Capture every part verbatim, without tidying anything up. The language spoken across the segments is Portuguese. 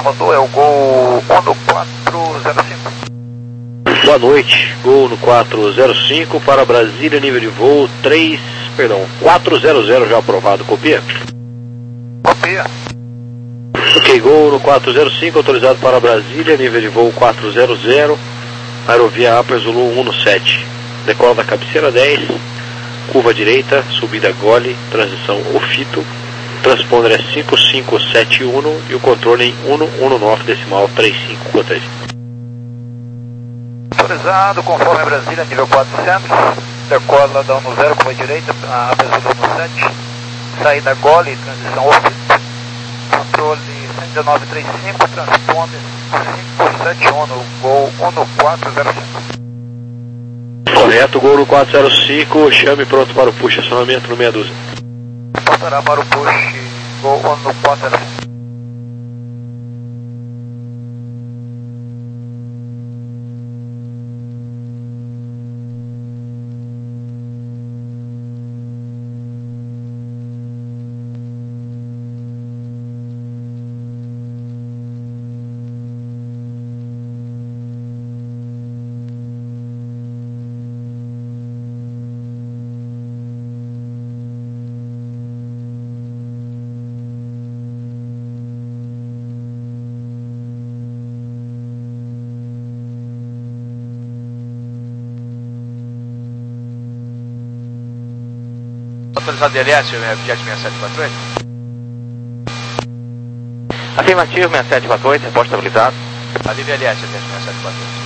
Salvador, é o gol um no quatro zero cinco. Boa noite, gol no quatro zero cinco para Brasília, nível de voo três, perdão, quatro zero zero já aprovado, copia? Copia. Ok, gol no quatro zero cinco, autorizado para Brasília, nível de voo quatro zero zero, aerovia Upper Zulu um no sete. Decola da cabeceira dez, curva direita, subida gole, transição ofito, transponder é cinco cinco sete um e o controle em um um nove decimal três cinco quatorze. Autorizado, conforme Brasília, nível quatrocentos, decola da um no zero, curva direita, a Upper Zulu um no sete, saída gole, transição ofito, controle cento e dezenove trinta e cinco, transponder cinco sete um no gol um no quatro zero cinco. Correto, gol no quatro zero cinco, chame pronto para o push, acionamento no meia dúzia. Passará para o push, gol um no quatro zero cinco. Autorizado D L S, Jet seis sete quatro oito? Afirmativo, seis sete quatro oito, reporte estabilizado. Ali D L S, Jet seis sete quatro oito.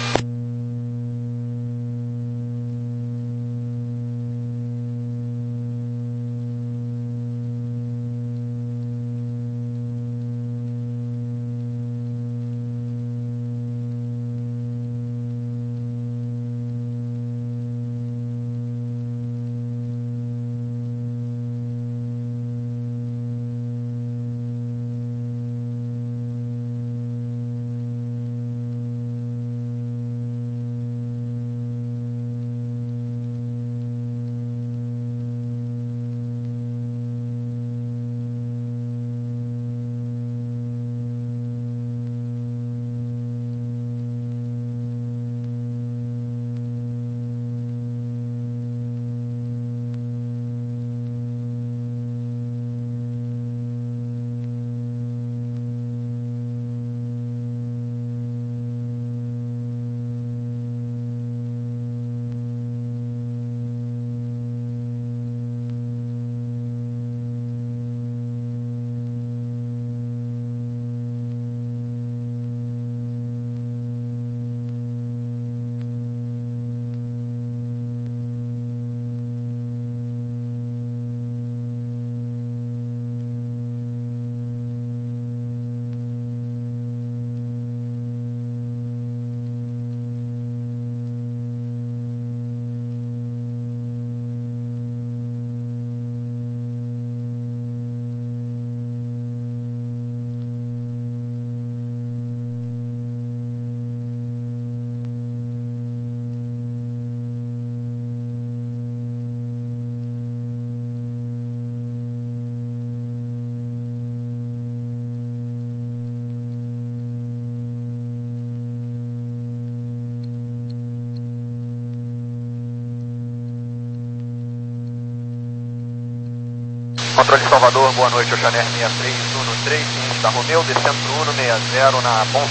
Controle de Salvador, boa noite, Oceaner seis três um no três, ciente da Romeu, descendo um no seis zero na Bonf.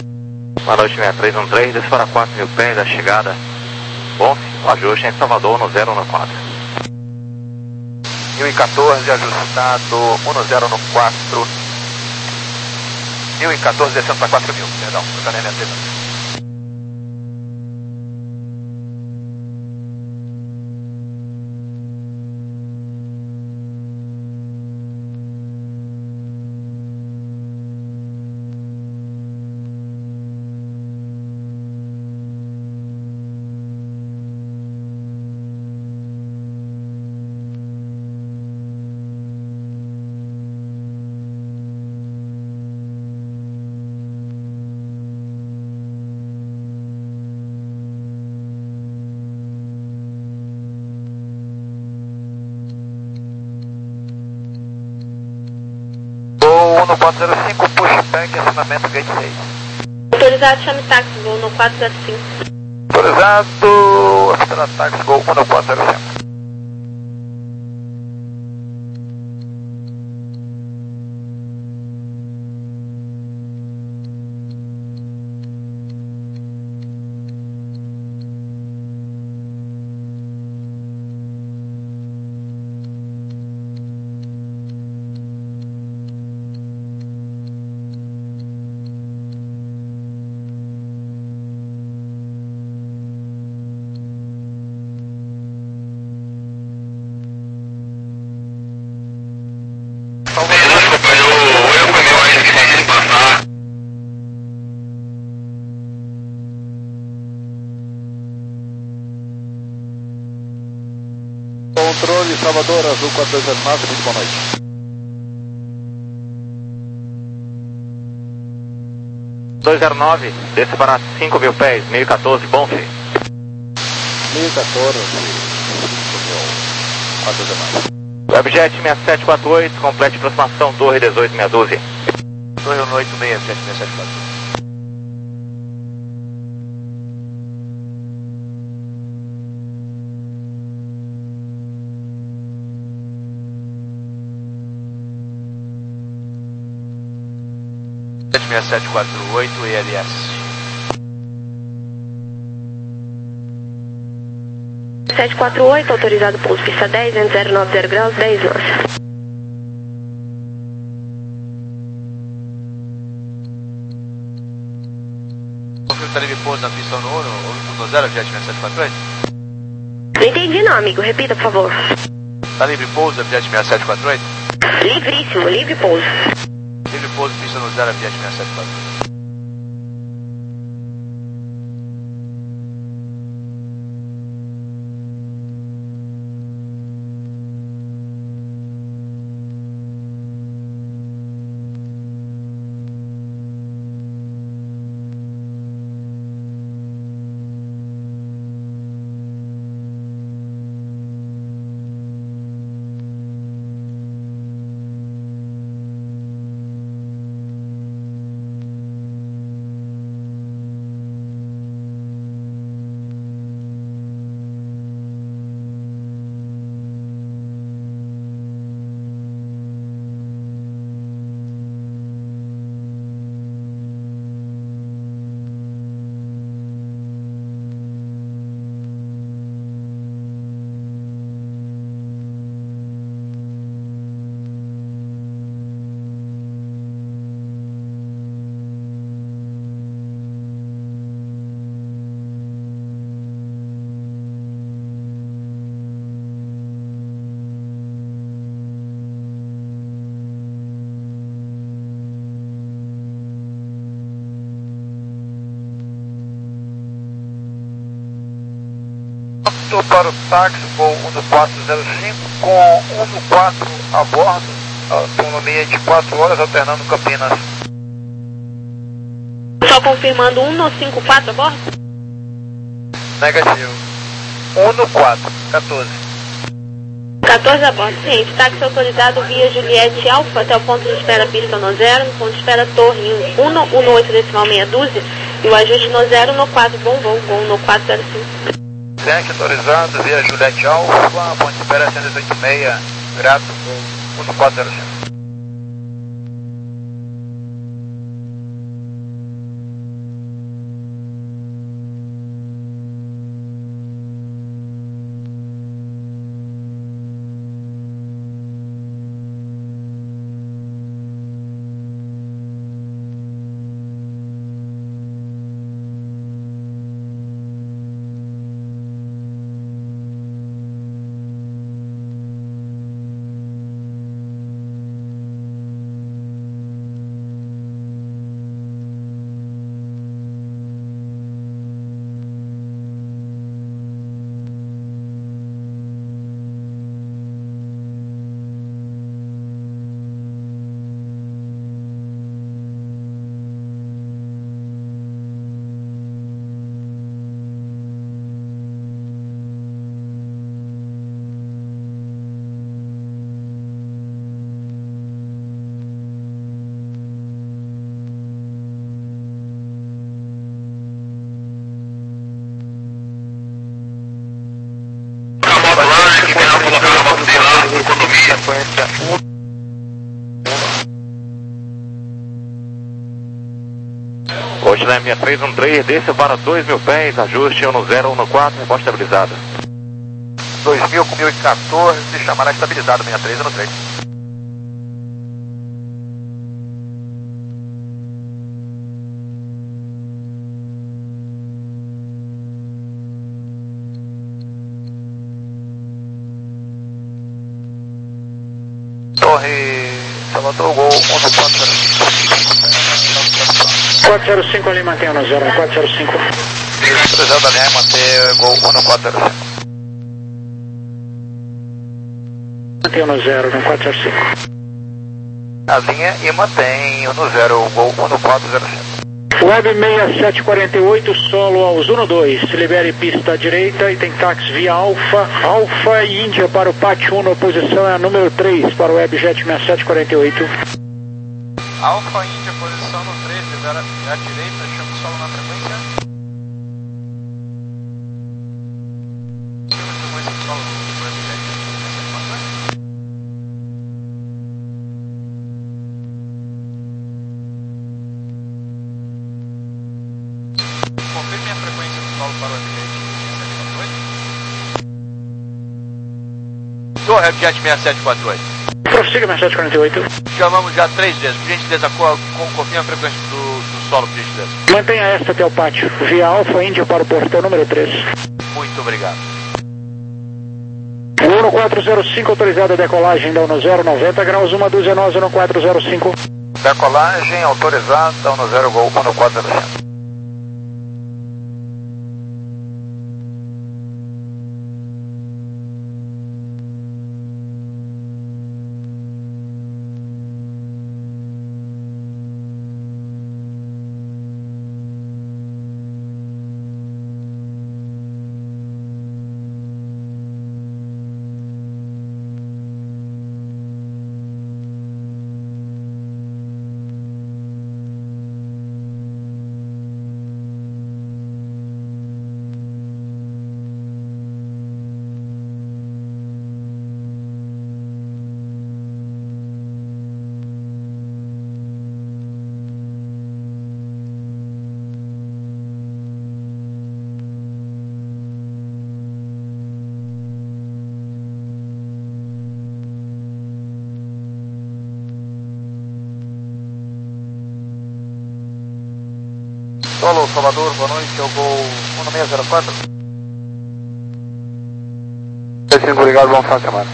Boa noite, seis três um três, desce para quatro mil pés da chegada. Bonf, o ajuste em Salvador no zero um quatro. mil e quatorze, ajustado um no zero no quatro. mil e quatorze, descendo para quatro mil, perdão, Oceaner seis três um três. um no quatro zero cinco, pushback, acionamento gate seis. Autorizado, chame táxi, voo no quatro zero cinco. Autorizado, acionar táxi, voo um no quatro zero cinco. Controle Salvador, Azul quatro zero nove, muito boa noite. dois zero nove, desça para cinco mil pés, mil e quatorze, Bonf. mil e quatorze, cinco mil, quatro zero nove. Webjet seis sete quatro oito, complete aproximação, Torre dezoito, meia dúzia. Torre um oito seis, Jet seis sete quatro oito. seis sete quatro oito, E L S. sete quatro oito, autorizado pouso pista dez, vento zero nove zero graus, dez nós. Confirma tá livre pouso na pista um no zero, Jet seis sete quatro oito? Não entendi não, amigo, repita, por favor. Tá livre pouso, Jet seis sete quatro oito? Livríssimo, livre pouso. Livre pouso, pista no zero, Jet seis sete quatro oito. Estou para o táxi, voo um no quatro zero cinco, com um no quatro a bordo, autonomia de quatro horas, alternando Campinas. Só confirmando um no cinco quatro a bordo? Negativo. um no quatro, quatorze. quatorze a bordo, ciente. Táxi autorizado via Juliette Alfa até o ponto de espera pista no zero, no ponto de espera Torre um no um no oito decimal meia dúzia e o ajuste no zero no quatro, bom voo, bom no quatro zero cinco. Tanque autorizado via Juliette Alfa, ponto de espera cento e oito e seis, grato, um no quatro zero cinco. ocorrência um. Coxilé seis três um três, desça para dois mil pés, ajuste um zero um quatro, rebote estabilizada. dois mil com mil e quatorze, chamará estabilizado seis três um três. Torre Salvador, gol um quatro zero cinco. quatro zero cinco ali, mantém no zero, quatro zero cinco. Isso, cruzado da linha, manter gol um quatro zero cinco. Mantém no zero, no quatro zero cinco. A linha e mantém no zero, gol um quatro zero cinco. Web seis sete quatro oito, solo aos um dois, libere pista à direita e tem táxi via Alfa, Alfa e Índia para o pátio um, posição é a número três para o Webjet seis sete quatro oito. Alfa Índia, posição no três, libera à direita, chama o solo na frequência. Chama a frequência do solo no Webjet, confirme a frequência do solo para o Webjet seis sete quatro oito. Do Webjet seis sete quatro oito. Prossiga seis sete quatro oito. Chamamos já três vezes, por gentileza, com, com, confirma a frequência do, do solo, por gentileza. Mantenha esta até o pátio, via Alfa Índia para o portão número três. Muito obrigado. um quatro zero cinco, autorizada a decolagem da um zero, noventa graus, uma dúzia nove no quatro zero cinco. Decolagem autorizada um zero, gol um quatro zero cinco. Solo Salvador, boa noite, é o gol um seis zero quatro. cinco, obrigado, bom final de semana.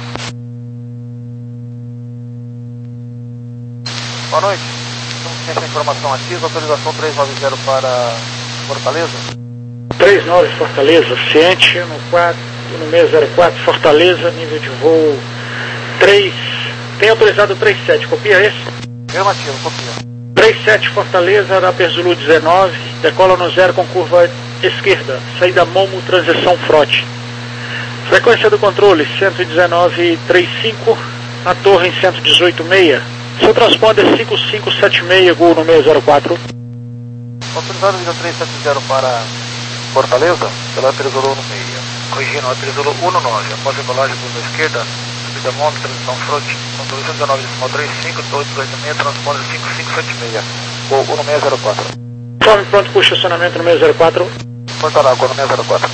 Boa noite, estamos com essa informação ativa, autorização trezentos e noventa para Fortaleza. três nove Fortaleza, Ciente no quatro, no seis zero quatro, Fortaleza, nível de voo três, tem autorizado três sete, copia esse? Afirmativo, copia. três sete Fortaleza, da Perzulu dezenove, decola no zero com curva esquerda, saída Momo, transição Frote. Frequência do controle cento e dezenove vírgula trinta e cinco, a torre em cento e dezoito vírgula seis. Seu transponder é cinco cinco sete seis, gol no seis zero quatro. Autorizado nível trezentos e setenta para Fortaleza, pela Perzulu um seis. Corrigindo, a Perzulu um nove, após decolagem curva esquerda, subida Momo, transição Frote, controle cento e dezenove vírgula trinta e cinco, torre dezoito vírgula seis, transponder cinco cinco sete seis, gol um seis zero quatro. Forme pronto para o estacionamento no seis zero quatro. Porto Alegre, no seis zero quatro.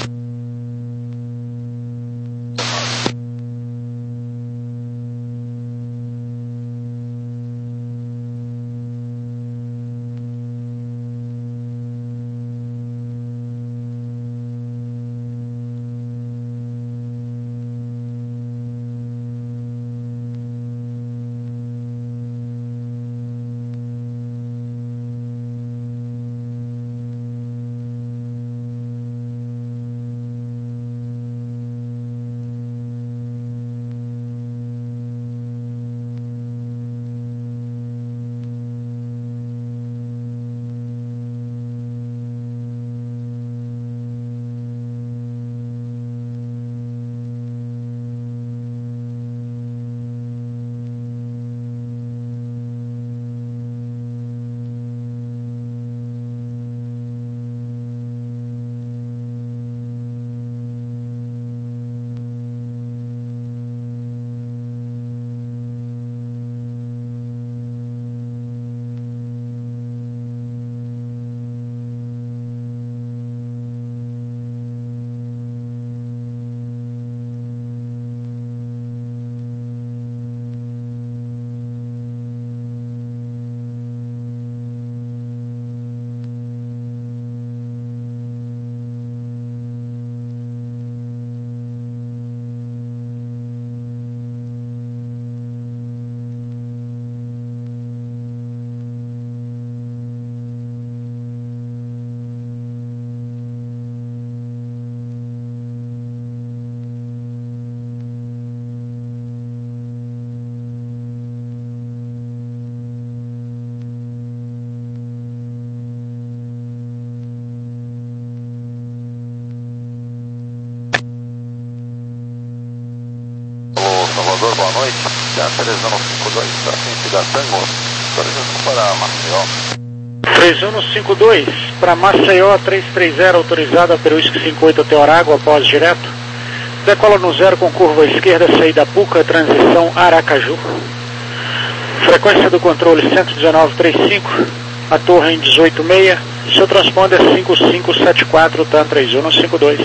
boa noite. Já três um cinco dois, para frente da Tango, autorização para Maceió. três um cinco dois, para Maceió, três três zero, autorizada pelo Whisky cinco oito até Orago, após direto. Decola no zero com curva esquerda, saída Puca, transição Aracaju. Frequência do controle cento e dezenove vírgula trinta e cinco, a torre em dezoito vírgula seis, seu transponder é cinco cinco sete quatro, tá três um cinco dois.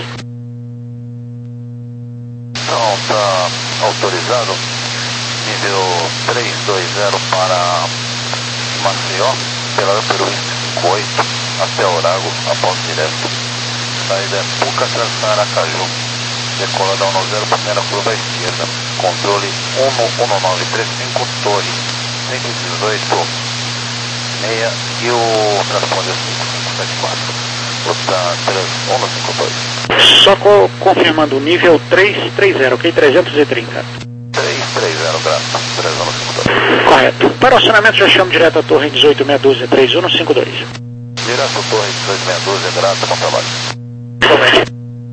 Então, está autorizado, nível três dois zero para Maceió, pela pelo cinco oito até Orago, após direto. Saída é Puca, transição Aracaju. Decola da um zero, primeira curva esquerda. Controle um um nove três cinco, torre cento e dezoito seis e o transponder cinco cinco sete quatro. Ruta três um cinco dois. Só co confirmando o nível trezentos e trinta, ok? trezentos e trinta. três três zero, graças. três um cinco dois. Correto. Para o acionamento já chamo direto a torre em dezoito meia dúzia, três um cinco dois. Direto a torre dezoito meia dúzia, graças, bom trabalho. Somente.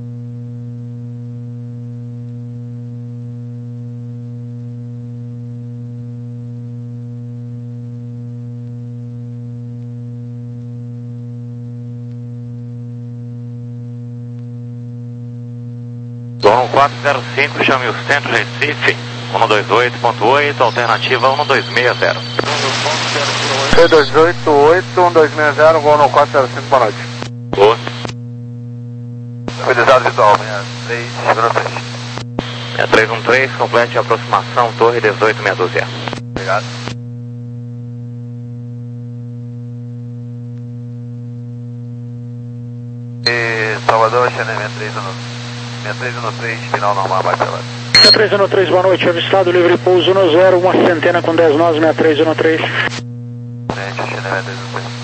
Torrão quatro zero cinco, chame o centro Recife, um dois oito ponto oito, alternativa um dois seis zero. C dois oito oito, um dois seis zero, voo no quatro zero cinco, boa noite. Boa. Cuidado visual, manhã três zero três. É três um três, complete a aproximação, torre dezoito meia dúzia. Obrigado. E Salvador, Xané seis três um três, final normal, vai pela. seis três um três, boa noite, avistado, livre pouso no zero, uma centena com dez nós, seis três um três. Gente, o Xané seis três um três.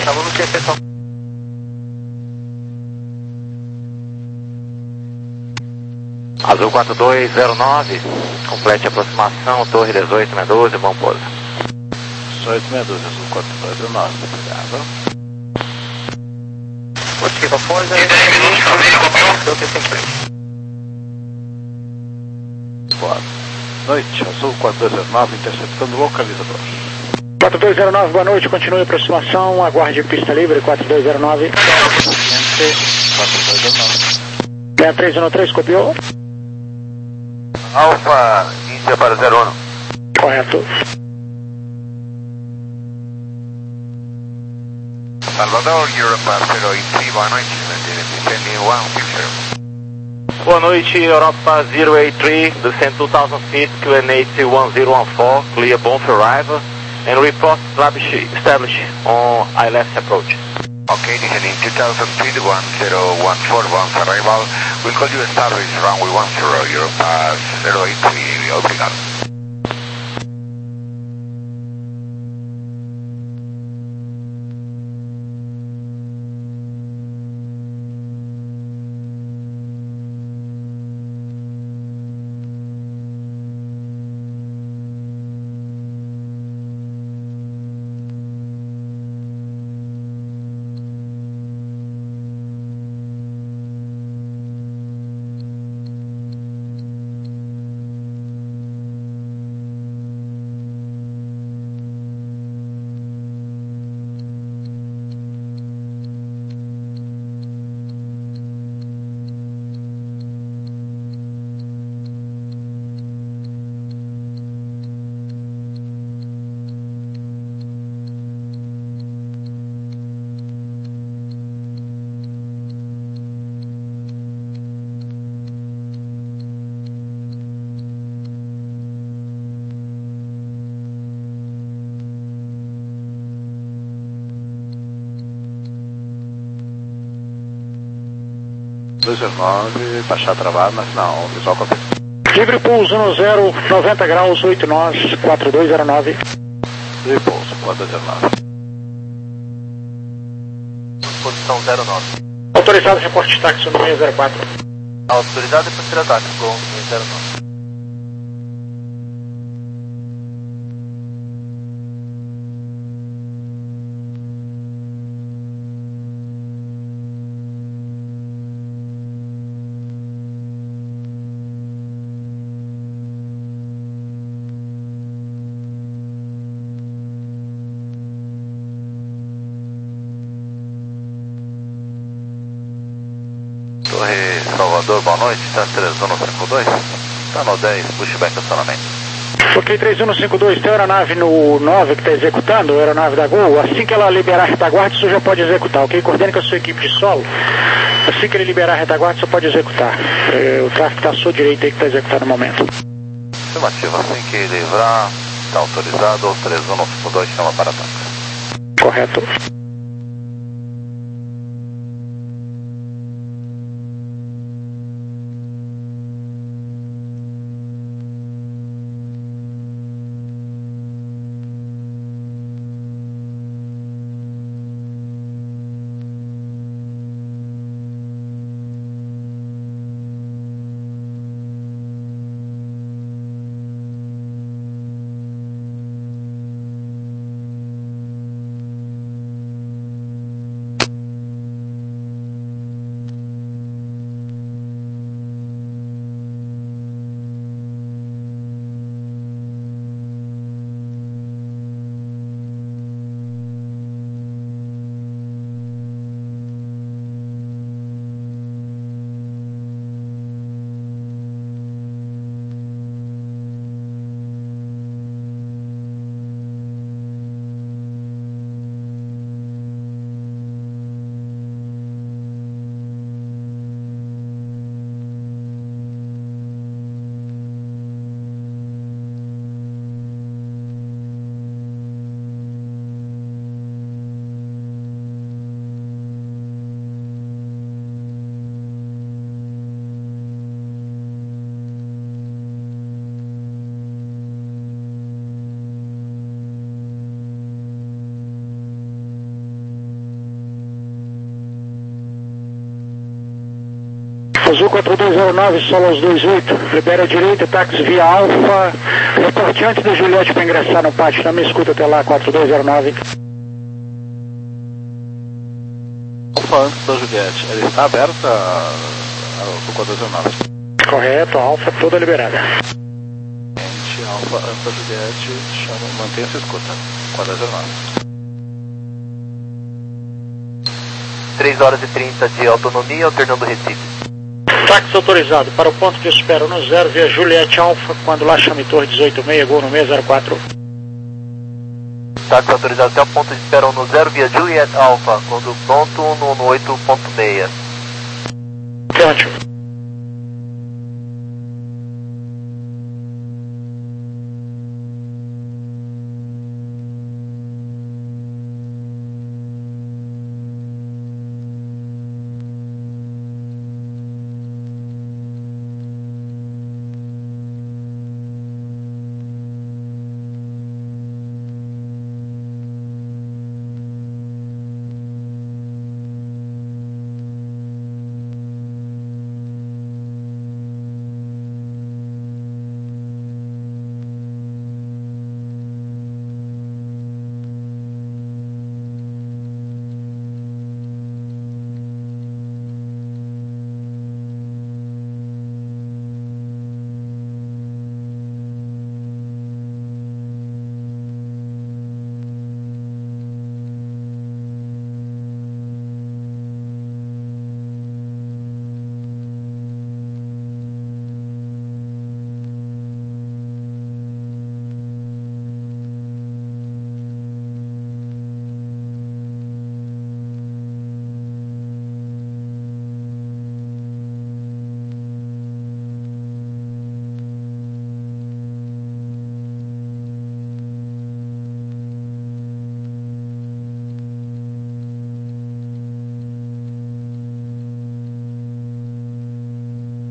Estamos no Tietê, só. Azul quatro dois zero nove, complete a aproximação, torre dezoito sessenta e dois, bom pouso. dezoito sessenta e dois, Azul quatro dois zero nove, obrigado. Motiva Forza, eu tenho sempre. Boa noite, Azul quatro dois zero nove, interceptando localizador. quatro dois zero nove, boa noite, continue a aproximação, aguarde pista livre, quatro dois zero nove. quatro dois zero nove. sessenta e três um três, copiou? Alfa, Índia para zero um. Correto. Salvador, Europe zero oito três, boa noite, descending one picture. Boa noite, Europa zero oito três, descend two thousand feet, Q N H one zero one four, clear bound for arrival, and report established on I left approach. Okay, descending two thousand feet, one zero one four, once arrival, we'll call you establish runway one zero, Europa zero eight three, obrigado. dois zero nove, baixar travado, mas não, visual com a Livre pulso no zero, noventa graus, oito nós, quatro dois zero nove. livre pulso, quatro dois zero nove. Posição zero nove. Autorizado, reporte de táxi no seis zero quatro. Autorizado e para ataque, com zero nove. Torre Salvador, boa noite, está três um cinco dois, está no dez, pushback acionamento. Ok, três um cinco dois, tem aeronave no nove que está executando, aeronave da Gol, assim que ela liberar a retaguarda, você já pode executar, ok? Coordene com a sua equipe de solo, assim que ele liberar a retaguarda, você pode executar. É, o tráfego está à sua direita aí que está executando no momento. Afirmativo, assim que livrar, está autorizado, três um cinco dois, chama para ataque. Correto. Azul quatro dois zero nove, solo aos dois oito, libera a direita, táxi via Alfa, reporte antes da Juliette para ingressar no pátio, não me escuta até lá, quatro dois zero nove. Alfa antes da Juliette, ela está aberta ao quatro dois zero nove? Correto, Alfa toda liberada. Alfa antes da Juliette, chama, mantenha-se escuta, quatro dois zero nove. três horas e trinta de autonomia, alternando Recife. Táxi autorizado para o ponto de espera no zero via Juliette Alfa, quando lá chame Torre dezoito seis, gol no seis zero quatro. Táxi autorizado até o ponto de espera no zero via Juliette Alfa, quando pronto no oito ponto seis.